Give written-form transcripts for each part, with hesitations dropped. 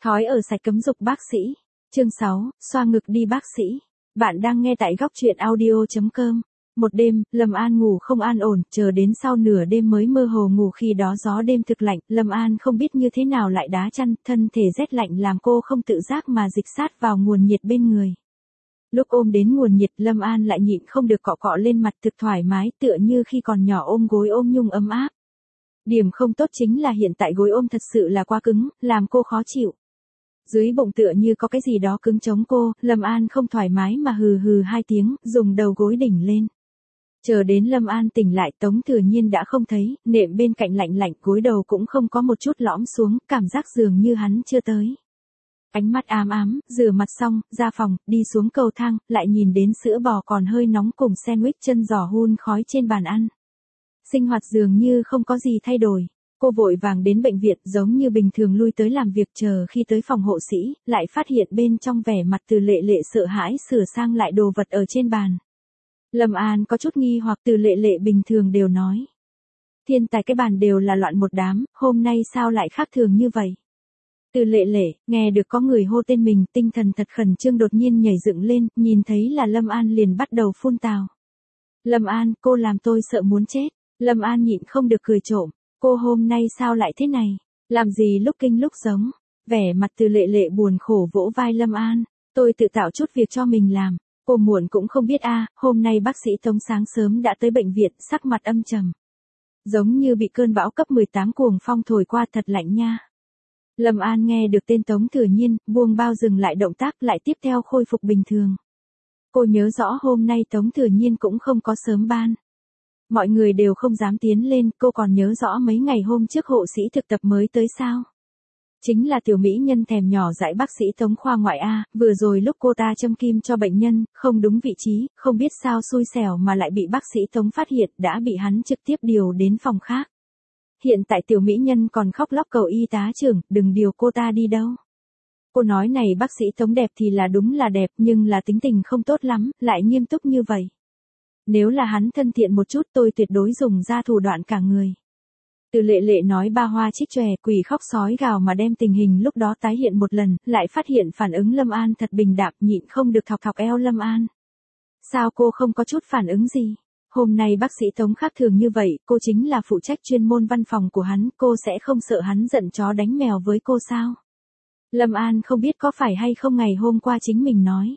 Thói ở sạch cấm dục bác sĩ. Chương 6, xoa ngực đi bác sĩ. Bạn đang nghe tại góc truyện audio.com. Một đêm, Lâm An ngủ không an ổn, chờ đến sau nửa đêm mới mơ hồ ngủ, khi đó gió đêm thực lạnh, Lâm An không biết như thế nào lại đá chăn, thân thể rét lạnh làm cô không tự giác mà dịch sát vào nguồn nhiệt bên người. Lúc ôm đến nguồn nhiệt, Lâm An lại nhịn không được cọ cọ lên mặt, thực thoải mái, tựa như khi còn nhỏ ôm gối ôm nhung ấm áp. Điểm không tốt chính là hiện tại gối ôm thật sự là quá cứng, làm cô khó chịu. Dưới bụng tựa như có cái gì đó cứng chống cô, Lâm An không thoải mái mà hừ hừ 2 tiếng, dùng đầu gối đỉnh lên. Chờ đến Lâm An tỉnh lại, Tống Thừa Nhiên đã không thấy, nệm bên cạnh lạnh lạnh, gối đầu cũng không có một chút lõm xuống, cảm giác dường như hắn chưa tới. Ánh mắt ám ám, rửa mặt xong, ra phòng, đi xuống cầu thang, lại nhìn đến sữa bò còn hơi nóng cùng sandwich chân giò hun khói trên bàn ăn. Sinh hoạt dường như không có gì thay đổi. Cô vội vàng đến bệnh viện, giống như bình thường lui tới làm việc, chờ khi tới phòng hộ sĩ, lại phát hiện bên trong vẻ mặt Từ Lệ Lệ sợ hãi sửa sang lại đồ vật ở trên bàn. Lâm An có chút nghi hoặc, Từ Lệ Lệ bình thường đều nói. Thiên tài cái bàn đều là loạn một đám, hôm nay sao lại khác thường như vậy? Từ Lệ Lệ, nghe được có người hô tên mình, tinh thần thật khẩn trương đột nhiên nhảy dựng lên, nhìn thấy là Lâm An liền bắt đầu phun tào. Lâm An, cô làm tôi sợ muốn chết. Lâm An nhịn không được cười trộm. Cô hôm nay sao lại thế này? Làm gì lúc kinh lúc giống? Vẻ mặt Từ Lệ Lệ buồn khổ vỗ vai Lâm An. Tôi tự tạo chút việc cho mình làm. Cô muộn cũng không biết hôm nay bác sĩ Tống sáng sớm đã tới bệnh viện, sắc mặt âm trầm. Giống như bị cơn bão cấp 18 cuồng phong thổi qua, thật lạnh nha. Lâm An nghe được tên Tống Thừa Nhiên, buông bao dừng lại động tác, lại tiếp theo khôi phục bình thường. Cô nhớ rõ hôm nay Tống Thừa Nhiên cũng không có sớm ban. Mọi người đều không dám tiến lên, cô còn nhớ rõ mấy ngày hôm trước hộ sĩ thực tập mới tới sao. Chính là tiểu mỹ nhân thèm nhỏ dãi bác sĩ Tống khoa ngoại vừa rồi lúc cô ta châm kim cho bệnh nhân, không đúng vị trí, không biết sao xui xẻo mà lại bị bác sĩ Tống phát hiện, đã bị hắn trực tiếp điều đến phòng khác. Hiện tại tiểu mỹ nhân còn khóc lóc cầu y tá trưởng, đừng điều cô ta đi đâu. Cô nói này bác sĩ Tống đẹp thì là đúng là đẹp, nhưng là tính tình không tốt lắm, lại nghiêm túc như vậy. Nếu là hắn thân thiện một chút, tôi tuyệt đối dùng ra thủ đoạn cả người. Từ Lệ Lệ nói ba hoa trích chòe, quỷ khóc sói gào mà đem tình hình lúc đó tái hiện một lần, lại phát hiện phản ứng Lâm An thật bình đạm, nhịn không được thọc thọc eo Lâm An. Sao cô không có chút phản ứng gì? Hôm nay bác sĩ Tống khác thường như vậy, cô chính là phụ trách chuyên môn văn phòng của hắn, cô sẽ không sợ hắn giận chó đánh mèo với cô sao? Lâm An không biết có phải hay không ngày hôm qua chính mình nói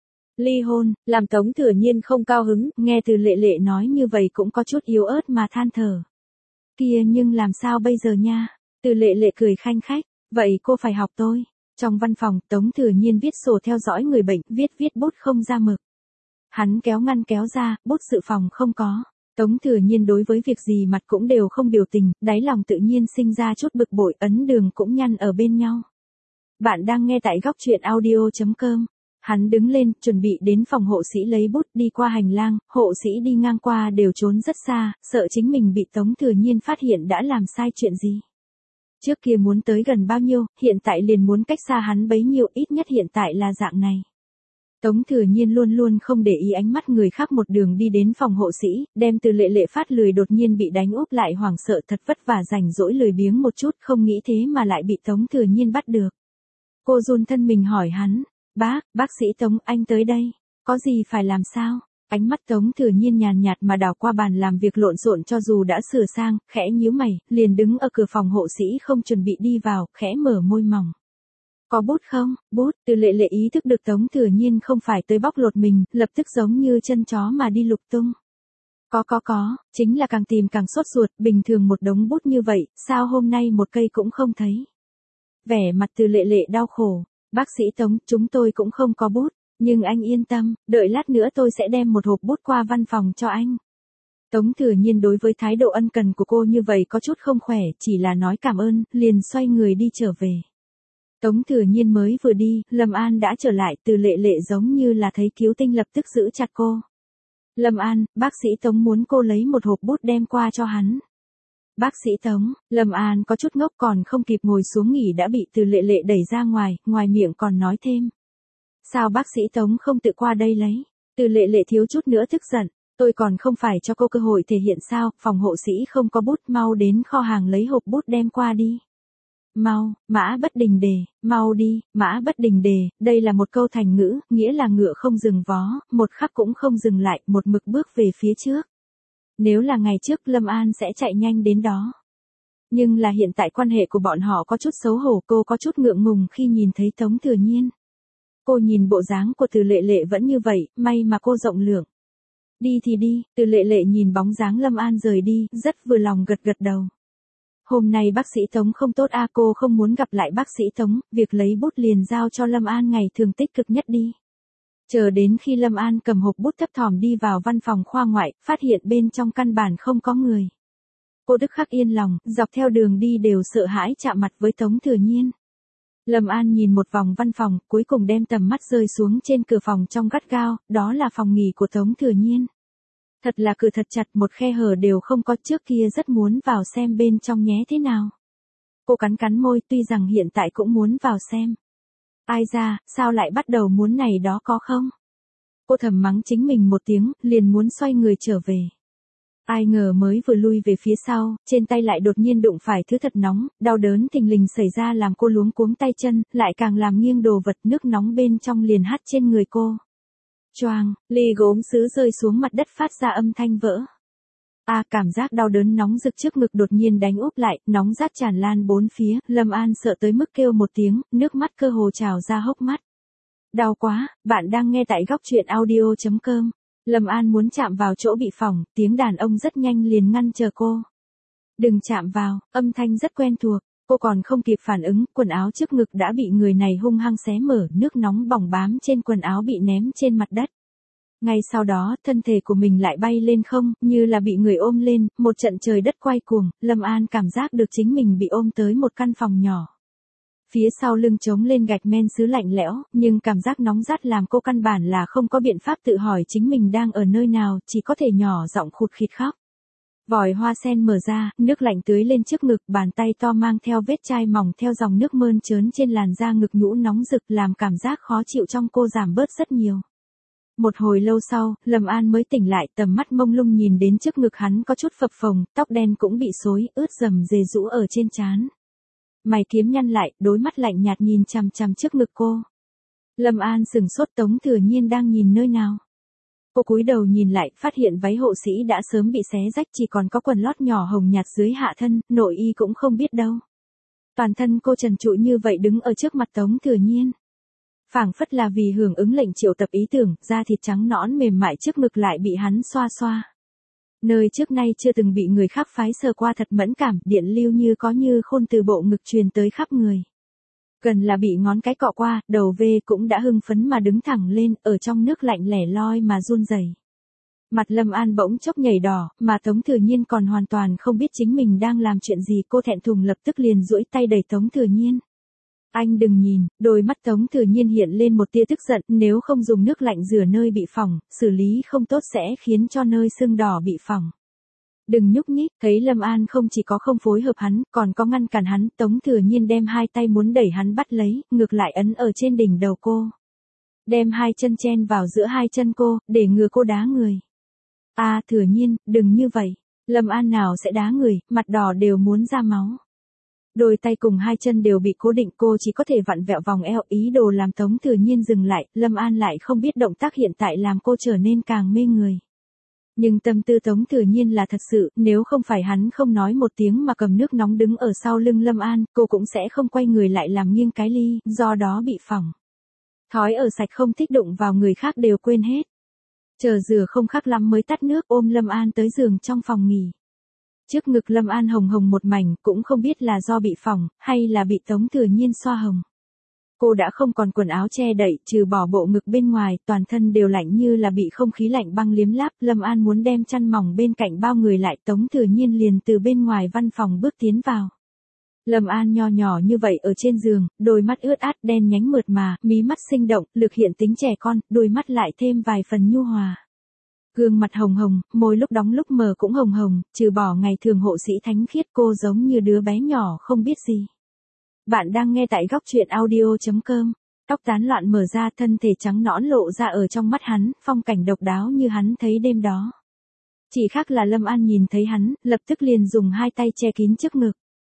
ly hôn, làm Tống Thừa Nhiên không cao hứng, nghe Từ Lệ Lệ nói như vậy cũng có chút yếu ớt mà than thở. Kia nhưng làm sao bây giờ nha? Từ Lệ Lệ cười khanh khách, vậy cô phải học tôi. Trong văn phòng, Tống Thừa Nhiên viết sổ theo dõi người bệnh, viết bút không ra mực. Hắn kéo ngăn kéo ra, bút dự phòng không có. Tống Thừa Nhiên đối với việc gì mặt cũng đều không biểu tình, đáy lòng tự nhiên sinh ra chút bực bội, ấn đường cũng nhăn ở bên nhau. Bạn đang nghe tại góc truyện audio.com. Hắn đứng lên, chuẩn bị đến phòng hộ sĩ lấy bút, đi qua hành lang, hộ sĩ đi ngang qua đều trốn rất xa, sợ chính mình bị Tống Thừa Nhiên phát hiện đã làm sai chuyện gì. Trước kia muốn tới gần bao nhiêu, hiện tại liền muốn cách xa hắn bấy nhiêu, ít nhất hiện tại là dạng này. Tống Thừa Nhiên luôn luôn không để ý ánh mắt người khác, một đường đi đến phòng hộ sĩ, đem Từ Lệ Lệ phát lười đột nhiên bị đánh úp lại, hoảng sợ thật vất vả rảnh rỗi lười biếng một chút, không nghĩ thế mà lại bị Tống Thừa Nhiên bắt được. Cô run thân mình hỏi hắn. Bác sĩ Tống, anh tới đây. Có gì phải làm sao? Ánh mắt Tống Thừa Nhiên nhàn nhạt mà đảo qua bàn làm việc lộn xộn, cho dù đã sửa sang, khẽ nhíu mày, liền đứng ở cửa phòng hộ sĩ không chuẩn bị đi vào, khẽ mở môi mỏng. Có bút không? Bút. Từ Lệ Lệ ý thức được Tống Thừa Nhiên không phải tới bóc lột mình, lập tức giống như chân chó mà đi lục tung. Có, chính là càng tìm càng sốt ruột, bình thường một đống bút như vậy, sao hôm nay một cây cũng không thấy? Vẻ mặt Từ Lệ Lệ đau khổ. Bác sĩ Tống, chúng tôi cũng không có bút, nhưng anh yên tâm, đợi lát nữa tôi sẽ đem một hộp bút qua văn phòng cho anh. Tống Thừa Nhiên đối với thái độ ân cần của cô như vậy có chút không khỏe, chỉ là nói cảm ơn, liền xoay người đi trở về. Tống Thừa Nhiên mới vừa đi, Lâm An đã trở lại, Từ Lệ Lệ giống như là thấy cứu tinh lập tức giữ chặt cô. Lâm An, bác sĩ Tống muốn cô lấy một hộp bút đem qua cho hắn. Bác sĩ Tống, Lâm An có chút ngốc, còn không kịp ngồi xuống nghỉ đã bị Từ Lệ Lệ đẩy ra ngoài miệng còn nói thêm. Sao bác sĩ Tống không tự qua đây lấy? Từ Lệ Lệ thiếu chút nữa tức giận, tôi còn không phải cho cô cơ hội thể hiện sao, phòng hộ sĩ không có bút, mau đến kho hàng lấy hộp bút đem qua đi. Mau, mã bất đình đề, mau đi, mã bất đình đề, đây là một câu thành ngữ, nghĩa là ngựa không dừng vó, một khắc cũng không dừng lại, một mực bước về phía trước. Nếu là ngày trước Lâm An sẽ chạy nhanh đến đó. Nhưng là hiện tại quan hệ của bọn họ có chút xấu hổ, cô có chút ngượng ngùng khi nhìn thấy Tống Thừa Nhiên. Cô nhìn bộ dáng của Từ Lệ Lệ vẫn như vậy, may mà cô rộng lượng. Đi thì đi, Từ Lệ Lệ nhìn bóng dáng Lâm An rời đi, rất vừa lòng gật gật đầu. Hôm nay bác sĩ Tống không tốt a, cô không muốn gặp lại bác sĩ Tống, việc lấy bút liền giao cho Lâm An ngày thường tích cực nhất đi. Chờ đến khi Lâm An cầm hộp bút thấp thỏm đi vào văn phòng khoa ngoại, phát hiện bên trong căn bản không có người. Cô tức khắc yên lòng, dọc theo đường đi đều sợ hãi chạm mặt với Tống Thừa Nhiên. Lâm An nhìn một vòng văn phòng, cuối cùng đem tầm mắt rơi xuống trên cửa phòng trong gắt gao, đó là phòng nghỉ của Tống Thừa Nhiên. Thật là cửa thật chặt, một khe hở đều không có, trước kia rất muốn vào xem bên trong nhé thế nào. Cô cắn cắn môi, tuy rằng hiện tại cũng muốn vào xem. Ai ra, sao lại bắt đầu muốn này đó có không? Cô thầm mắng chính mình một tiếng, liền muốn xoay người trở về. Ai ngờ mới vừa lui về phía sau, trên tay lại đột nhiên đụng phải thứ thật nóng, đau đớn thình lình xảy ra làm cô luống cuống tay chân, lại càng làm nghiêng đồ vật, nước nóng bên trong liền hắt trên người cô. Choang, ly gốm sứ rơi xuống mặt đất phát ra âm thanh vỡ. Cảm giác đau đớn nóng rực trước ngực đột nhiên đánh úp lại, nóng rát tràn lan bốn phía, Lâm An sợ tới mức kêu một tiếng, nước mắt cơ hồ trào ra hốc mắt. Đau quá, bạn đang nghe tại góc truyện audio.com. Lâm An muốn chạm vào chỗ bị phỏng, tiếng đàn ông rất nhanh liền ngăn chờ cô. Đừng chạm vào, âm thanh rất quen thuộc, cô còn không kịp phản ứng, quần áo trước ngực đã bị người này hung hăng xé mở, nước nóng bỏng bám trên quần áo bị ném trên mặt đất. Ngay sau đó, thân thể của mình lại bay lên không, như là bị người ôm lên, một trận trời đất quay cuồng, Lâm An cảm giác được chính mình bị ôm tới một căn phòng nhỏ. Phía sau lưng trống lên gạch men sứ lạnh lẽo, nhưng cảm giác nóng rát làm cô căn bản là không có biện pháp tự hỏi chính mình đang ở nơi nào, chỉ có thể nhỏ giọng khụt khịt khóc. Vòi hoa sen mở ra, nước lạnh tưới lên trước ngực, bàn tay to mang theo vết chai mỏng theo dòng nước mơn trớn trên làn da ngực nhũ nóng rực làm cảm giác khó chịu trong cô giảm bớt rất nhiều. Một hồi lâu sau, Lâm An mới tỉnh lại, tầm mắt mông lung nhìn đến trước ngực hắn có chút phập phồng, tóc đen cũng bị xối, ướt rầm rề rũ ở trên trán. Mày kiếm nhăn lại, đôi mắt lạnh nhạt nhìn chằm chằm trước ngực cô. Lâm An sừng sốt, Tống Thừa Nhiên đang nhìn nơi nào. Cô cúi đầu nhìn lại, phát hiện váy hộ sĩ đã sớm bị xé rách, chỉ còn có quần lót nhỏ hồng nhạt dưới hạ thân, nội y cũng không biết đâu. Toàn thân cô trần trụi như vậy đứng ở trước mặt Tống Thừa Nhiên. Phảng phất là vì hưởng ứng lệnh triệu tập ý tưởng, da thịt trắng nõn mềm mại trước ngực lại bị hắn xoa xoa. Nơi trước nay chưa từng bị người khác phái sờ qua thật mẫn cảm, điện lưu như có như khôn từ bộ ngực truyền tới khắp người. Gần là bị ngón cái cọ qua, đầu V cũng đã hưng phấn mà đứng thẳng lên, ở trong nước lạnh lẻ loi mà run rẩy. Mặt Lâm An bỗng chốc nhảy đỏ, mà Tống Thừa Nhiên còn hoàn toàn không biết chính mình đang làm chuyện gì, cô thẹn thùng lập tức liền duỗi tay đẩy Tống Thừa Nhiên. Anh đừng nhìn, đôi mắt Tống Thừa Nhiên hiện lên một tia tức giận, nếu không dùng nước lạnh rửa nơi bị phỏng, xử lý không tốt sẽ khiến cho nơi sưng đỏ bị phỏng. Đừng nhúc nhích, thấy Lâm An không chỉ có không phối hợp hắn, còn có ngăn cản hắn, Tống Thừa Nhiên đem hai tay muốn đẩy hắn bắt lấy, ngược lại ấn ở trên đỉnh đầu cô. Đem hai chân chen vào giữa hai chân cô, để ngừa cô đá người. Thừa Nhiên, đừng như vậy. Lâm An nào sẽ đá người, mặt đỏ đều muốn ra máu. Đôi tay cùng hai chân đều bị cố định, cô chỉ có thể vặn vẹo vòng eo, ý đồ làm Tống Thừa Nhiên dừng lại, Lâm An lại không biết động tác hiện tại làm cô trở nên càng mê người. Nhưng tâm tư Tống Thừa Nhiên là thật sự, nếu không phải hắn không nói một tiếng mà cầm nước nóng đứng ở sau lưng Lâm An, cô cũng sẽ không quay người lại làm nghiêng cái ly, do đó bị phỏng. Thói ở sạch không thích đụng vào người khác đều quên hết. Chờ rửa không khắc lắm mới tắt nước, ôm Lâm An tới giường trong phòng nghỉ. Trước ngực Lâm An hồng hồng một mảnh, cũng không biết là do bị phỏng, hay là bị Tống Thừa Nhiên xoa hồng. Cô đã không còn quần áo che đậy, trừ bỏ bộ ngực bên ngoài, toàn thân đều lạnh như là bị không khí lạnh băng liếm láp, Lâm An muốn đem chăn mỏng bên cạnh bao người lại, Tống Thừa Nhiên liền từ bên ngoài văn phòng bước tiến vào. Lâm An nho nhỏ như vậy ở trên giường, đôi mắt ướt át đen nhánh mượt mà, mí mắt sinh động, lực hiện tính trẻ con, đôi mắt lại thêm vài phần nhu hòa. Gương mặt hồng hồng, môi lúc đóng lúc mở cũng hồng hồng, trừ bỏ ngày thường hộ sĩ thánh khiết, cô giống như đứa bé nhỏ không biết gì. Bạn đang nghe tại góc truyện audio.com. Tóc tán loạn mở ra, thân thể trắng nõn lộ ra ở trong mắt hắn, phong cảnh độc đáo như hắn thấy đêm đó. Chỉ khác là Lâm An nhìn thấy hắn, lập tức liền dùng hai tay che kín trước ngực.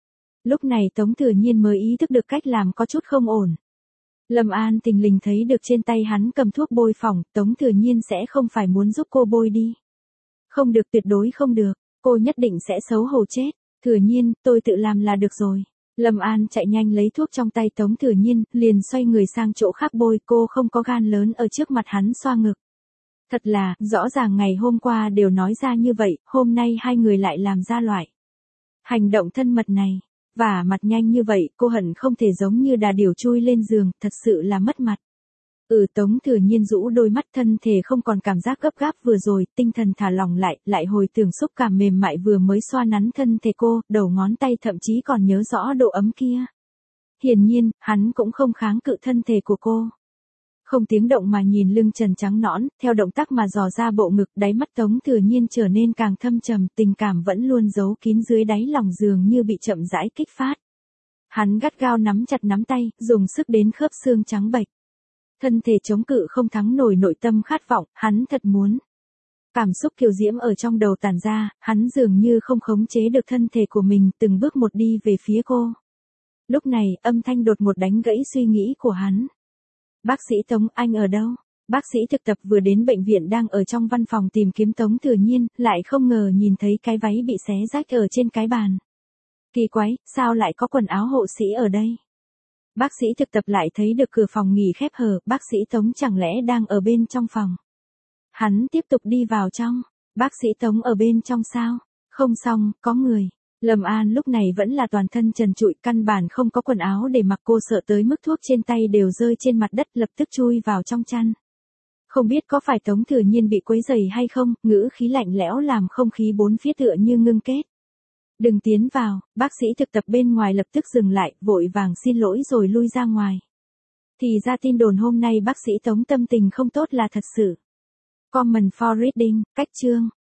Lúc này Tống Thừa Nhiên mới ý thức được cách làm có chút không ổn. Lâm An tình lình thấy được trên tay hắn cầm thuốc bôi phòng, Tống Thừa Nhiên sẽ không phải muốn giúp cô bôi đi. Không được, tuyệt đối không được, cô nhất định sẽ xấu hổ chết. Thừa Nhiên, tôi tự làm là được rồi. Lâm An chạy nhanh lấy thuốc trong tay Tống Thừa Nhiên, liền xoay người sang chỗ khác bôi, cô không có gan lớn ở trước mặt hắn xoa ngực. Thật là, rõ ràng ngày hôm qua đều nói ra như vậy, hôm nay hai người lại làm ra loại hành động thân mật này. Và mặt nhanh như vậy, cô hận không thể giống như đà điểu chui lên giường, thật sự là mất mặt. Tống Thừa Nhiên rũ đôi mắt, thân thể không còn cảm giác gấp gáp vừa rồi, tinh thần thả lỏng lại hồi tưởng xúc cảm mềm mại vừa mới xoa nắn thân thể cô, đầu ngón tay thậm chí còn nhớ rõ độ ấm kia. Hiển nhiên, hắn cũng không kháng cự thân thể của cô. Không tiếng động mà nhìn lưng trần trắng nõn, theo động tác mà dò ra bộ ngực, đáy mắt Tống Thừa Nhiên trở nên càng thâm trầm, tình cảm vẫn luôn giấu kín dưới đáy lòng dường như bị chậm rãi kích phát. Hắn gắt gao nắm chặt nắm tay, dùng sức đến khớp xương trắng bệch. Thân thể chống cự không thắng nổi nội tâm khát vọng, hắn thật muốn. Cảm xúc kiều diễm ở trong đầu tản ra, hắn dường như không khống chế được thân thể của mình, từng bước một đi về phía cô. Lúc này, âm thanh đột ngột đánh gãy suy nghĩ của hắn. Bác sĩ Tống, anh ở đâu? Bác sĩ thực tập vừa đến bệnh viện đang ở trong văn phòng tìm kiếm Tống Thừa Nhiên, lại không ngờ nhìn thấy cái váy bị xé rách ở trên cái bàn. Kỳ quái, sao lại có quần áo hộ sĩ ở đây? Bác sĩ thực tập lại thấy được cửa phòng nghỉ khép hờ, bác sĩ Tống chẳng lẽ đang ở bên trong phòng. Hắn tiếp tục đi vào trong, bác sĩ Tống ở bên trong sao? Không xong, có người. Lâm An lúc này vẫn là toàn thân trần trụi, căn bản không có quần áo để mặc, cô sợ tới mức thuốc trên tay đều rơi trên mặt đất, lập tức chui vào trong chăn. Không biết có phải Tống Thừa Nhiên bị quấy rầy hay không, ngữ khí lạnh lẽo làm không khí bốn phía tựa như ngưng kết. Đừng tiến vào, bác sĩ thực tập bên ngoài lập tức dừng lại, vội vàng xin lỗi rồi lui ra ngoài. Thì ra tin đồn hôm nay bác sĩ Tống tâm tình không tốt là thật sự. Comment for reading, cách chương.